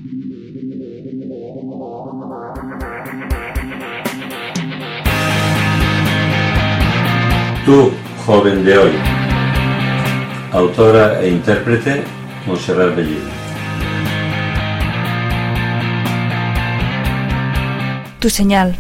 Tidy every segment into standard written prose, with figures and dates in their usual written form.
Tú, joven de hoy. Autora e intérprete, Montserrat Bellido. Tu señal.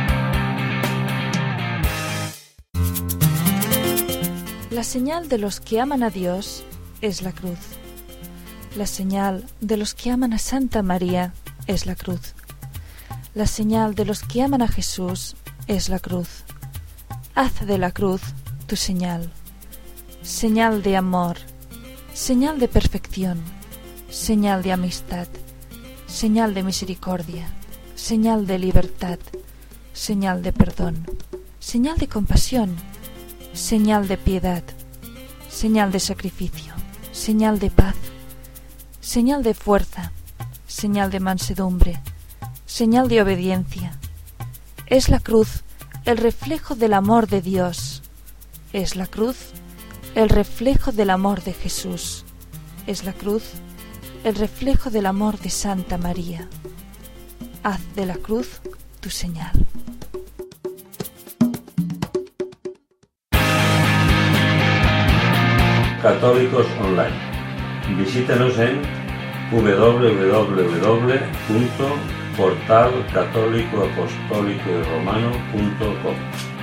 La señal de los que aman a Dios es la cruz. La señal de los que aman a Santa María es la cruz. La señal de los que aman a Jesús es la cruz. Haz de la cruz tu señal. Señal de amor, señal de perfección, señal de amistad, señal de misericordia, señal de libertad, señal de perdón, señal de compasión, señal de piedad, señal de sacrificio, señal de paz, señal de fuerza, señal de mansedumbre, señal de obediencia. Es la cruz el reflejo del amor de Dios. Es la cruz el reflejo del amor de Jesús. Es la cruz el reflejo del amor de Santa María. Haz de la cruz tu señal. Católicos Online. Visítanos en www.portalcatólicoapostólicoromano.com.